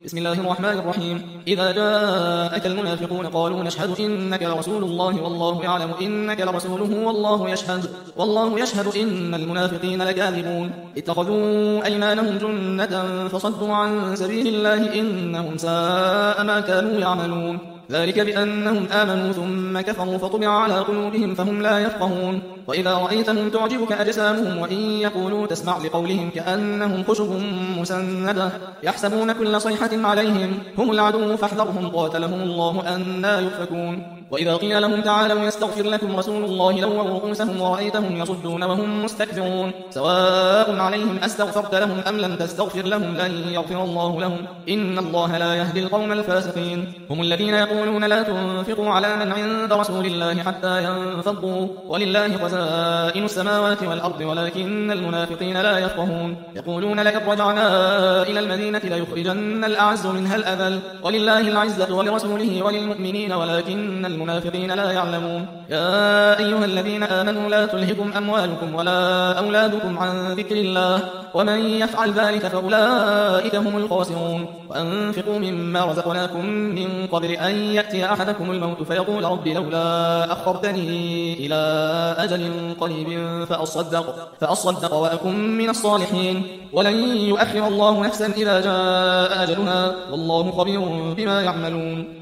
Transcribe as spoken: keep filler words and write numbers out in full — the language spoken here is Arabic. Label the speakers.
Speaker 1: بسم الله الرحمن الرحيم. إذا جاءك المنافقون قالوا نشهد إنك لرسول الله والله يعلم إنك لرسوله والله يشهد والله يشهد إن المنافقين لكاذبون. اتخذوا أيمانهم جنة فصدوا عن سبيل الله إنهم ساء ما كانوا يعملون. ذلك بأنهم آمنوا ثم كفروا فطبع على قلوبهم فهم لا يفقهون. وإذا رأيتهم تعجبك أجسامهم وإن يقولوا تسمع لقولهم كأنهم خشب مسندة يحسبون كل صيحة عليهم هم العدو فاحذرهم قاتلهم الله أنى يؤفكون. وإذا قيل لهم تعالوا يستغفر لكم رسول الله لووا رؤوسهم ورأيتهم يصدون وهم مستكبرون. سواء عليهم أستغفرت لهم أم لم تستغفر لهم لن يغفر الله لهم إن الله لا يهدي القوم الفاسقين. هم الذين يقولون لا تنفقوا على من عند رسول الله حتى ينفضوا ولله خزائن السماوات والأرض ولكن المنافقين لا يفقهون. يقولون لئن رجعنا إلى المدينة ليخرجن الأعز منها الأذل ولله العزة ولرسوله وللمؤمنين ولكن المنافقين لا يعلمون. يا أيها الذين آمنوا لا تلهكم أموالكم ولا أولادكم عن ذكر الله ومن يفعل ذلك فأولئك هم الخاسرون. وأنفقوا مما رزقناكم من قبل أن يأتي أحدكم الموت فيقول رب لولا أخرتني إلى أجل قريب فأصدق, فأصدق وأكن من الصالحين ولن يؤخر الله نفسا إذا جاء أجلها والله خبير بما يعملون.